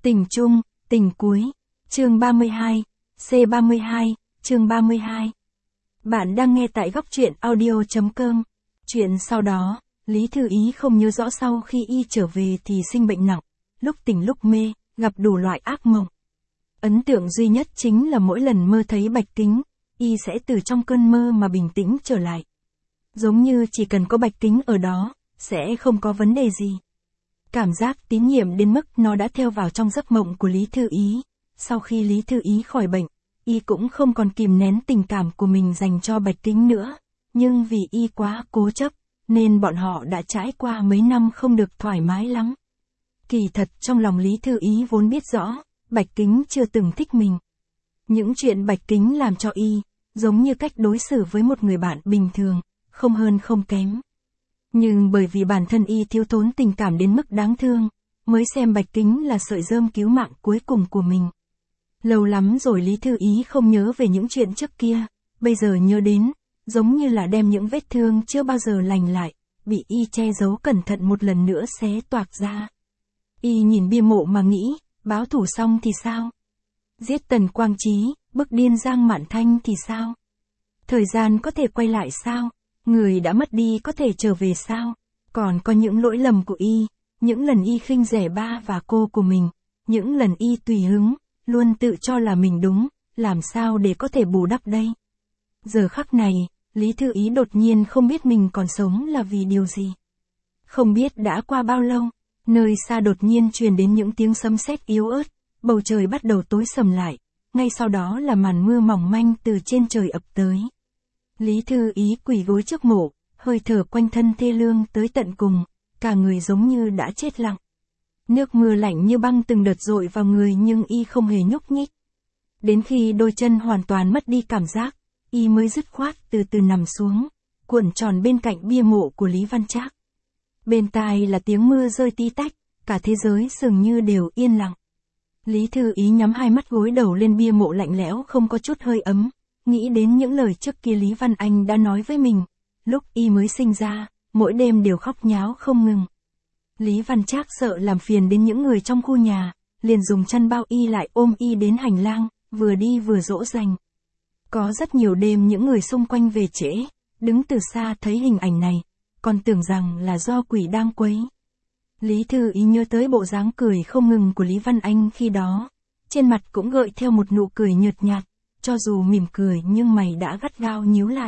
Tình chung, tình cuối. Chương 32, C32, chương 32. Bạn đang nghe tại góc truyện audio.com. Chuyện sau đó, Lý Thư Ý không nhớ rõ sau khi y trở về thì sinh bệnh nặng, lúc tỉnh lúc mê, gặp đủ loại ác mộng. Ấn tượng duy nhất chính là mỗi lần mơ thấy Bạch Kính, y sẽ từ trong cơn mơ mà bình tĩnh trở lại. Giống như chỉ cần có Bạch Kính ở đó, sẽ không có vấn đề gì. Cảm giác tín nhiệm đến mức nó đã theo vào trong giấc mộng của Lý Thư Ý. Sau khi Lý Thư Ý khỏi bệnh, y cũng không còn kìm nén tình cảm của mình dành cho Bạch Kính nữa. Nhưng vì y quá cố chấp, nên bọn họ đã trải qua mấy năm không được thoải mái lắm. Kỳ thật trong lòng Lý Thư Ý vốn biết rõ, Bạch Kính chưa từng thích mình. Những chuyện Bạch Kính làm cho y, giống như cách đối xử với một người bạn bình thường, không hơn không kém. Nhưng bởi vì bản thân y thiếu thốn tình cảm đến mức đáng thương, mới xem Bạch Kính là sợi rơm cứu mạng cuối cùng của mình. Lâu lắm rồi Lý Thư Ý không nhớ về những chuyện trước kia, bây giờ nhớ đến, giống như là đem những vết thương chưa bao giờ lành lại, bị y che giấu cẩn thận một lần nữa xé toạc ra. Y nhìn bia mộ mà nghĩ, báo thù xong thì sao? Giết Tần Quang Chí, bức điên Giang Mạn Thanh thì sao? Thời gian có thể quay lại sao? Người đã mất đi có thể trở về sao? Còn có những lỗi lầm của y, những lần y khinh rẻ ba và cô của mình, những lần y tùy hứng, luôn tự cho là mình đúng, làm sao để có thể bù đắp đây? Giờ khắc này, Lý Thư Ý đột nhiên không biết mình còn sống là vì điều gì. Không biết đã qua bao lâu, nơi xa đột nhiên truyền đến những tiếng sấm sét yếu ớt, bầu trời bắt đầu tối sầm lại, ngay sau đó là màn mưa mỏng manh từ trên trời ập tới. Lý Thư Ý quỳ gối trước mộ, hơi thở quanh thân thê lương tới tận cùng, cả người giống như đã chết lặng. Nước mưa lạnh như băng từng đợt dội vào người nhưng y không hề nhúc nhích. Đến khi đôi chân hoàn toàn mất đi cảm giác, y mới dứt khoát từ từ nằm xuống, cuộn tròn bên cạnh bia mộ của Lý Văn Trác. Bên tai là tiếng mưa rơi tí tách, cả thế giới dường như đều yên lặng. Lý Thư Ý nhắm hai mắt gối đầu lên bia mộ lạnh lẽo không có chút hơi ấm, nghĩ đến những lời trước kia Lý Văn Anh đã nói với mình, lúc y mới sinh ra, mỗi đêm đều khóc nháo không ngừng. Lý Văn Trác sợ làm phiền đến những người trong khu nhà, liền dùng chăn bao y lại ôm y đến hành lang, vừa đi vừa dỗ dành. Có rất nhiều đêm những người xung quanh về trễ, đứng từ xa thấy hình ảnh này, còn tưởng rằng là do quỷ đang quấy. Lý Thư Ý nhớ tới bộ dáng cười không ngừng của Lý Văn Anh khi đó, trên mặt cũng gợi theo một nụ cười nhợt nhạt, cho dù mỉm cười nhưng mày đã gắt gao nhíu lại.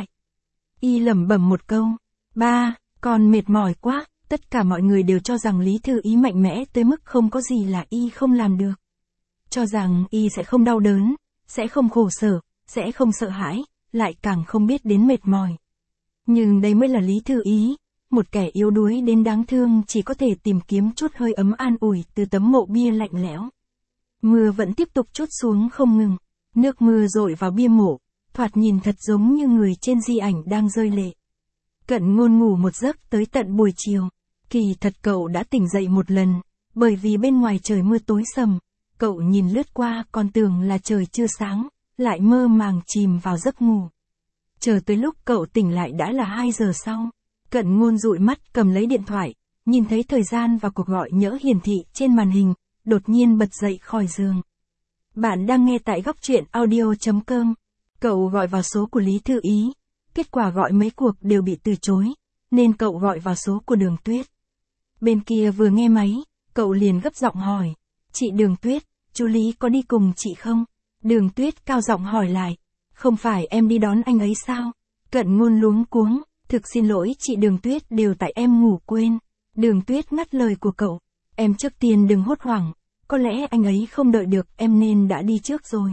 Y lẩm bẩm một câu, ba, con mệt mỏi quá. Tất cả mọi người đều cho rằng Lý Thư Ý mạnh mẽ tới mức không có gì là y không làm được. Cho rằng y sẽ không đau đớn, sẽ không khổ sở, sẽ không sợ hãi, lại càng không biết đến mệt mỏi. Nhưng đây mới là Lý Thư Ý, một kẻ yếu đuối đến đáng thương chỉ có thể tìm kiếm chút hơi ấm an ủi từ tấm mộ bia lạnh lẽo. Mưa vẫn tiếp tục trút xuống không ngừng, nước mưa dội vào bia mộ, thoạt nhìn thật giống như người trên di ảnh đang rơi lệ. Cận Ngôn ngủ một giấc tới tận buổi chiều. Kỳ thật cậu đã tỉnh dậy một lần, bởi vì bên ngoài trời mưa tối sầm, cậu nhìn lướt qua còn tưởng là trời chưa sáng, lại mơ màng chìm vào giấc ngủ. Chờ tới lúc cậu tỉnh lại đã là 2 giờ sau, Cận Ngôn dụi mắt cầm lấy điện thoại, nhìn thấy thời gian và cuộc gọi nhỡ hiển thị trên màn hình, đột nhiên bật dậy khỏi giường. Bạn đang nghe tại góc truyện audio.com, cậu gọi vào số của Lý Thư Ý, kết quả gọi mấy cuộc đều bị từ chối, nên cậu gọi vào số của Đường Tuyết. Bên kia vừa nghe máy, cậu liền gấp giọng hỏi, chị Đường Tuyết, chú Lý có đi cùng chị không? Đường Tuyết cao giọng hỏi lại, không phải em đi đón anh ấy sao? Cận Ngôn luống cuống, thực xin lỗi chị Đường Tuyết, đều tại em ngủ quên. Đường Tuyết ngắt lời của cậu, em trước tiên đừng hốt hoảng, có lẽ anh ấy không đợi được em nên đã đi trước rồi.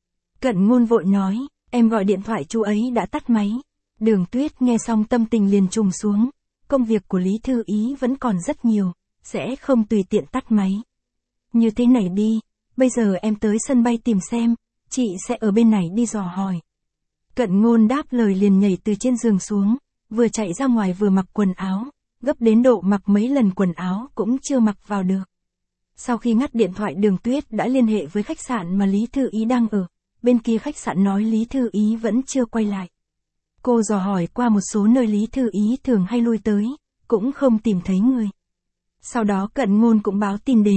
Cận Ngôn vội nói, em gọi điện thoại chú ấy đã tắt máy. Đường Tuyết nghe xong tâm tình liền trùng xuống. Công việc của Lý Thư Ý vẫn còn rất nhiều, sẽ không tùy tiện tắt máy. Như thế này đi, bây giờ em tới sân bay tìm xem, chị sẽ ở bên này đi dò hỏi. Cận Ngôn đáp lời liền nhảy từ trên giường xuống, vừa chạy ra ngoài vừa mặc quần áo, gấp đến độ mặc mấy lần quần áo cũng chưa mặc vào được. Sau khi ngắt điện thoại Đường Tuyết đã liên hệ với khách sạn mà Lý Thư Ý đang ở, bên kia khách sạn nói Lý Thư Ý vẫn chưa quay lại. Cô dò hỏi qua một số nơi Lý Thư Ý thường hay lui tới, cũng không tìm thấy người. Sau đó Cận Ngôn cũng báo tin đến,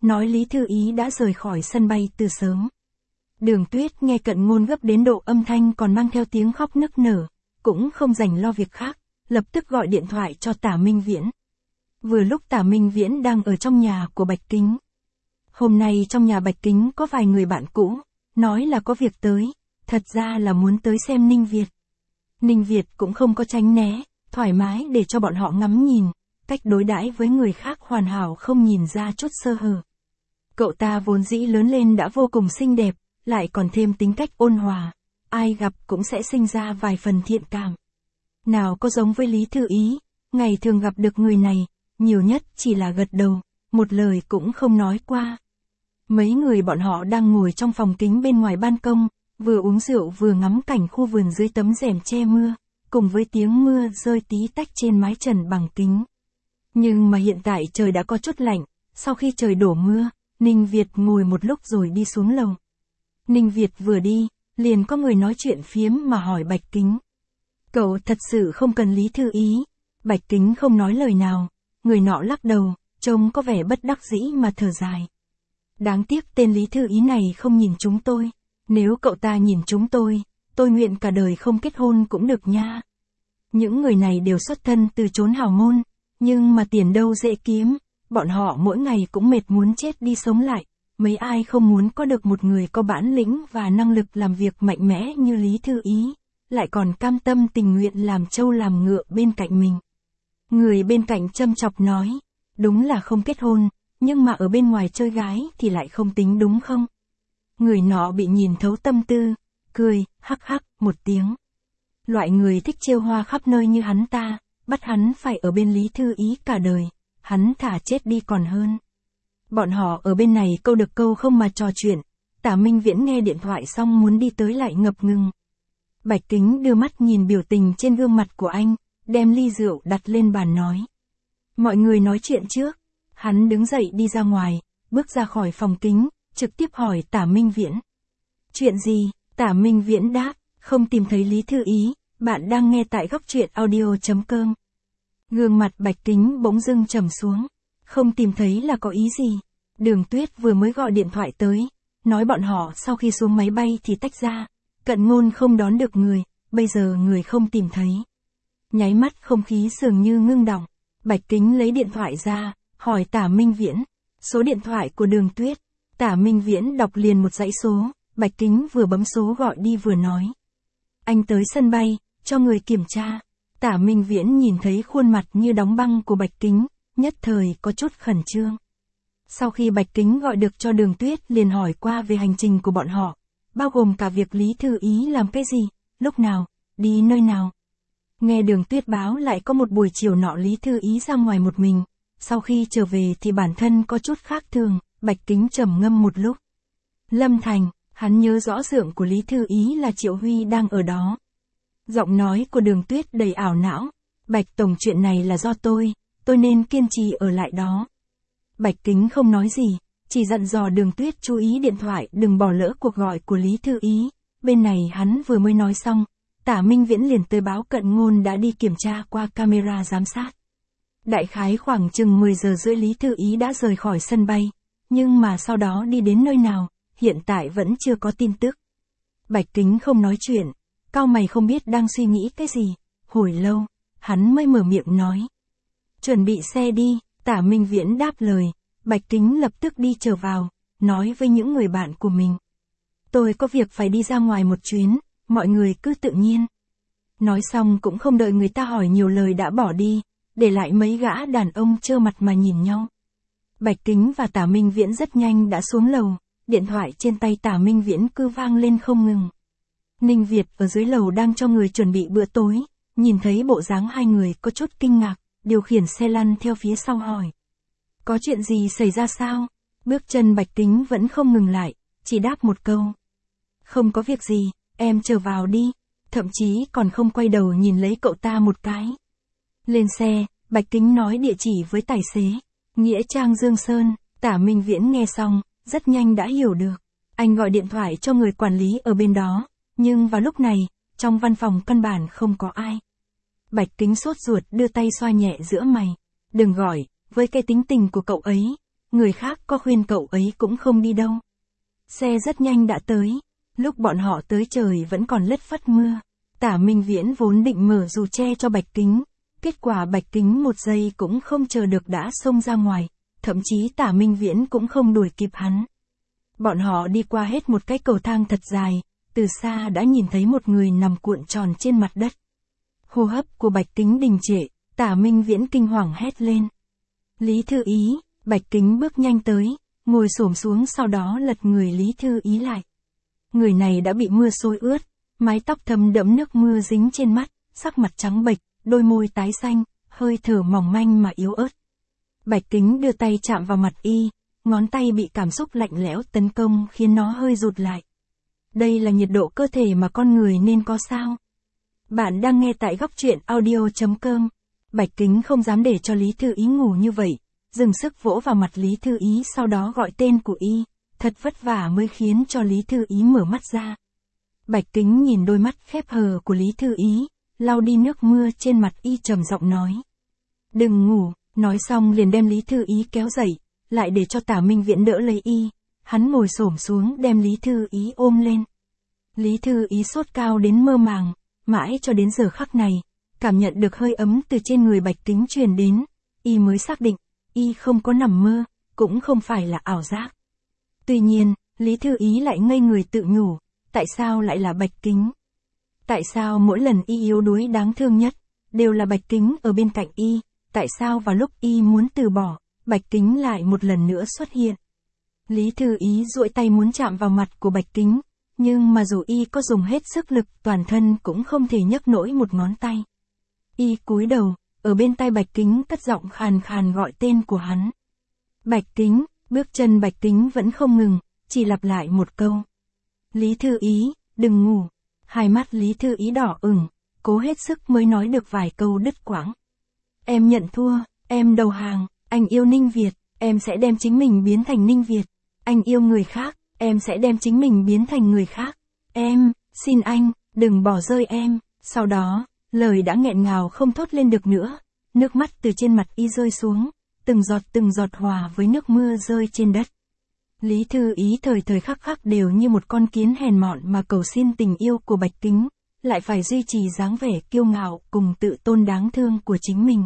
nói Lý Thư Ý đã rời khỏi sân bay từ sớm. Đường Tuyết nghe Cận Ngôn gấp đến độ âm thanh còn mang theo tiếng khóc nức nở, cũng không dành lo việc khác, lập tức gọi điện thoại cho Tả Minh Viễn. Vừa lúc Tả Minh Viễn đang ở trong nhà của Bạch Kính. Hôm nay trong nhà Bạch Kính có vài người bạn cũ, nói là có việc tới, thật ra là muốn tới xem Ninh Việt. Ninh Việt cũng không có tránh né, thoải mái để cho bọn họ ngắm nhìn, cách đối đãi với người khác hoàn hảo không nhìn ra chút sơ hở. Cậu ta vốn dĩ lớn lên đã vô cùng xinh đẹp, lại còn thêm tính cách ôn hòa, ai gặp cũng sẽ sinh ra vài phần thiện cảm. Nào có giống với Lý Thư Ý, ngày thường gặp được người này, nhiều nhất chỉ là gật đầu, một lời cũng không nói qua. Mấy người bọn họ đang ngồi trong phòng kính bên ngoài ban công, vừa uống rượu vừa ngắm cảnh khu vườn dưới tấm rèm che mưa, cùng với tiếng mưa rơi tí tách trên mái trần bằng kính. Nhưng mà hiện tại trời đã có chút lạnh, sau khi trời đổ mưa, Ninh Việt ngồi một lúc rồi đi xuống lầu. Ninh Việt vừa đi, liền có người nói chuyện phiếm mà hỏi Bạch Kính. Cậu thật sự không cần Lý Thư Ý. Bạch Kính không nói lời nào, người nọ lắc đầu, trông có vẻ bất đắc dĩ mà thở dài. Đáng tiếc tên Lý Thư Ý này không nhìn chúng tôi, nếu cậu ta nhìn chúng tôi nguyện cả đời không kết hôn cũng được nha. Những người này đều xuất thân từ chốn hào môn, nhưng mà tiền đâu dễ kiếm, bọn họ mỗi ngày cũng mệt muốn chết đi sống lại, mấy ai không muốn có được một người có bản lĩnh và năng lực làm việc mạnh mẽ như Lý Thư Ý, lại còn cam tâm tình nguyện làm trâu làm ngựa bên cạnh mình. Người bên cạnh châm chọc nói, đúng là không kết hôn, nhưng mà ở bên ngoài chơi gái thì lại không tính đúng không? Người nọ bị nhìn thấu tâm tư, cười, hắc hắc, một tiếng. Loại người thích trêu hoa khắp nơi như hắn ta, bắt hắn phải ở bên Lý Thư Ý cả đời, hắn thả chết đi còn hơn. Bọn họ ở bên này câu được câu không mà trò chuyện, Tả Minh Viễn nghe điện thoại xong muốn đi tới lại ngập ngừng. Bạch Kính đưa mắt nhìn biểu tình trên gương mặt của anh, đem ly rượu đặt lên bàn nói. Mọi người nói chuyện trước, hắn đứng dậy đi ra ngoài, bước ra khỏi phòng kính, trực tiếp hỏi Tả Minh Viễn. Chuyện gì? Tả Minh Viễn đáp, không tìm thấy Lý Thư Ý, bạn đang nghe tại góc truyện audio.com. Gương mặt Bạch Kính bỗng dưng trầm xuống, không tìm thấy là có ý gì? Đường Tuyết vừa mới gọi điện thoại tới, nói bọn họ sau khi xuống máy bay thì tách ra, Cận Ngôn không đón được người, bây giờ người không tìm thấy. Nháy mắt không khí dường như ngưng đọng, Bạch Kính lấy điện thoại ra, hỏi Tả Minh Viễn, số điện thoại của Đường Tuyết. Tả Minh Viễn đọc liền một dãy số, Bạch Kính vừa bấm số gọi đi vừa nói. Anh tới sân bay, cho người kiểm tra. Tả Minh Viễn nhìn thấy khuôn mặt như đóng băng của Bạch Kính, nhất thời có chút khẩn trương. Sau khi Bạch Kính gọi được cho Đường Tuyết liền hỏi qua về hành trình của bọn họ, bao gồm cả việc Lý Thư Ý làm cái gì, lúc nào, đi nơi nào. Nghe Đường Tuyết báo lại có một buổi chiều nọ Lý Thư Ý ra ngoài một mình, sau khi trở về thì bản thân có chút khác thường, Bạch Kính trầm ngâm một lúc. Lâm Thành, hắn nhớ rõ dượng của Lý Thư Ý là Triệu Huy đang ở đó. Giọng nói của Đường Tuyết đầy ảo não, Bạch Tổng chuyện này là do tôi nên kiên trì ở lại đó. Bạch Kính không nói gì, chỉ dặn dò Đường Tuyết chú ý điện thoại đừng bỏ lỡ cuộc gọi của Lý Thư Ý, bên này hắn vừa mới nói xong, Tả Minh Viễn liền tới báo Cận Ngôn đã đi kiểm tra qua camera giám sát. Đại khái khoảng chừng 10 giờ rưỡi Lý Thư Ý đã rời khỏi sân bay, nhưng mà sau đó đi đến nơi nào, hiện tại vẫn chưa có tin tức. Bạch Kính không nói chuyện, cau mày không biết đang suy nghĩ cái gì, hồi lâu, hắn mới mở miệng nói. Chuẩn bị xe đi, Tả Minh Viễn đáp lời, Bạch Kính lập tức đi trở vào, nói với những người bạn của mình. Tôi có việc phải đi ra ngoài một chuyến, mọi người cứ tự nhiên. Nói xong cũng không đợi người ta hỏi nhiều lời đã bỏ đi, để lại mấy gã đàn ông trơ mặt mà nhìn nhau. Bạch Kính và Tả Minh Viễn rất nhanh đã xuống lầu, điện thoại trên tay Tả Minh Viễn cứ vang lên không ngừng. Ninh Việt ở dưới lầu đang cho người chuẩn bị bữa tối, nhìn thấy bộ dáng hai người có chút kinh ngạc, điều khiển xe lăn theo phía sau hỏi. Có chuyện gì xảy ra sao? Bước chân Bạch Kính vẫn không ngừng lại, chỉ đáp một câu. Không có việc gì, em chờ vào đi, thậm chí còn không quay đầu nhìn lấy cậu ta một cái. Lên xe, Bạch Kính nói địa chỉ với tài xế, Nghĩa Trang Dương Sơn. Tả Minh Viễn nghe xong, rất nhanh đã hiểu được. Anh gọi điện thoại cho người quản lý ở bên đó, nhưng vào lúc này, trong văn phòng căn bản không có ai. Bạch Kính sốt ruột đưa tay xoa nhẹ giữa mày. Đừng gọi, với cái tính tình của cậu ấy, người khác có khuyên cậu ấy cũng không đi đâu. Xe rất nhanh đã tới. Lúc bọn họ tới trời vẫn còn lất phất mưa. Tả Minh Viễn vốn định mở dù che cho Bạch Kính. Kết quả Bạch Kính một giây cũng không chờ được đã xông ra ngoài. Thậm chí Tả Minh Viễn cũng không đuổi kịp hắn. Bọn họ đi qua hết một cái cầu thang thật dài. Từ xa đã nhìn thấy một người nằm cuộn tròn trên mặt đất. Hô hấp của Bạch Kính đình trệ. Tả Minh Viễn kinh hoàng hét lên. Lý Thư Ý. Bạch Kính bước nhanh tới, ngồi xổm xuống sau đó lật người Lý Thư Ý lại. Người này đã bị mưa xối ướt, mái tóc thấm đẫm nước mưa dính trên mắt, sắc mặt trắng bệch, đôi môi tái xanh, hơi thở mỏng manh mà yếu ớt. Bạch Kính đưa tay chạm vào mặt y, ngón tay bị cảm xúc lạnh lẽo tấn công khiến nó hơi rụt lại. Đây là nhiệt độ cơ thể mà con người nên có sao? Bạn đang nghe tại góc truyện audio.com. Bạch Kính không dám để cho Lý Thư Ý ngủ như vậy. Dừng sức vỗ vào mặt Lý Thư Ý sau đó gọi tên của y, thật vất vả mới khiến cho Lý Thư Ý mở mắt ra. Bạch Kính nhìn đôi mắt khép hờ của Lý Thư Ý, lau đi nước mưa trên mặt y trầm giọng nói. Đừng ngủ, nói xong liền đem Lý Thư Ý kéo dậy, lại để cho Tả Minh Viễn đỡ lấy y, hắn ngồi xổm xuống đem Lý Thư Ý ôm lên. Lý Thư Ý sốt cao đến mơ màng, mãi cho đến giờ khắc này, cảm nhận được hơi ấm từ trên người Bạch Kính truyền đến, y mới xác định. Y không có nằm mơ, cũng không phải là ảo giác. Tuy nhiên, Lý Thư Ý lại ngây người tự nhủ, tại sao lại là Bạch Kính? Tại sao mỗi lần y yếu đuối đáng thương nhất, đều là Bạch Kính ở bên cạnh y, tại sao vào lúc y muốn từ bỏ, Bạch Kính lại một lần nữa xuất hiện? Lý Thư Ý duỗi tay muốn chạm vào mặt của Bạch Kính, nhưng mà dù y có dùng hết sức lực toàn thân cũng không thể nhấc nổi một ngón tay. Y cúi đầu. Ở bên tai Bạch Kính cất giọng khàn khàn gọi tên của hắn. Bạch Kính, bước chân Bạch Kính vẫn không ngừng, chỉ lặp lại một câu. Lý Thư Ý, đừng ngủ. Hai mắt Lý Thư Ý đỏ ửng, cố hết sức mới nói được vài câu đứt quãng. Em nhận thua, em đầu hàng, anh yêu Ninh Việt, em sẽ đem chính mình biến thành Ninh Việt. Anh yêu người khác, em sẽ đem chính mình biến thành người khác. Em, xin anh, đừng bỏ rơi em. Sau đó, lời đã nghẹn ngào không thốt lên được nữa, nước mắt từ trên mặt y rơi xuống, từng giọt hòa với nước mưa rơi trên đất. Lý Thư Ý thời thời khắc khắc đều như một con kiến hèn mọn mà cầu xin tình yêu của Bạch Kính, lại phải duy trì dáng vẻ kiêu ngạo cùng tự tôn đáng thương của chính mình.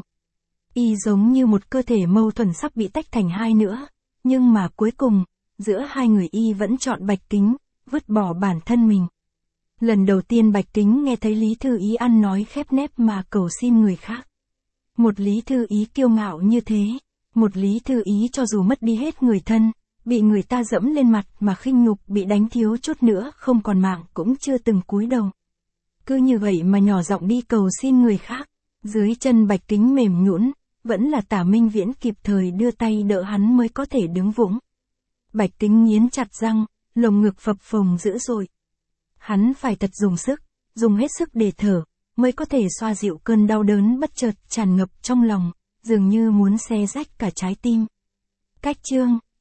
Y giống như một cơ thể mâu thuẫn sắp bị tách thành hai nữa, nhưng mà cuối cùng, giữa hai người y vẫn chọn Bạch Kính, vứt bỏ bản thân mình. Lần đầu tiên Bạch Kính nghe thấy Lý Thư Ý ăn nói khép nép mà cầu xin người khác. Một Lý Thư Ý kiêu ngạo như thế, một Lý Thư Ý cho dù mất đi hết người thân, bị người ta dẫm lên mặt mà khinh nhục, bị đánh thiếu chút nữa không còn mạng cũng chưa từng cúi đầu. Cứ như vậy mà nhỏ giọng đi cầu xin người khác, dưới chân Bạch Kính mềm nhũn, vẫn là Tả Minh Viễn kịp thời đưa tay đỡ hắn mới có thể đứng vững. Bạch Kính nghiến chặt răng, lồng ngực phập phồng dữ dội. Hắn phải thật dùng hết sức để thở, mới có thể xoa dịu cơn đau đớn bất chợt tràn ngập trong lòng, dường như muốn xé rách cả trái tim. Cách chương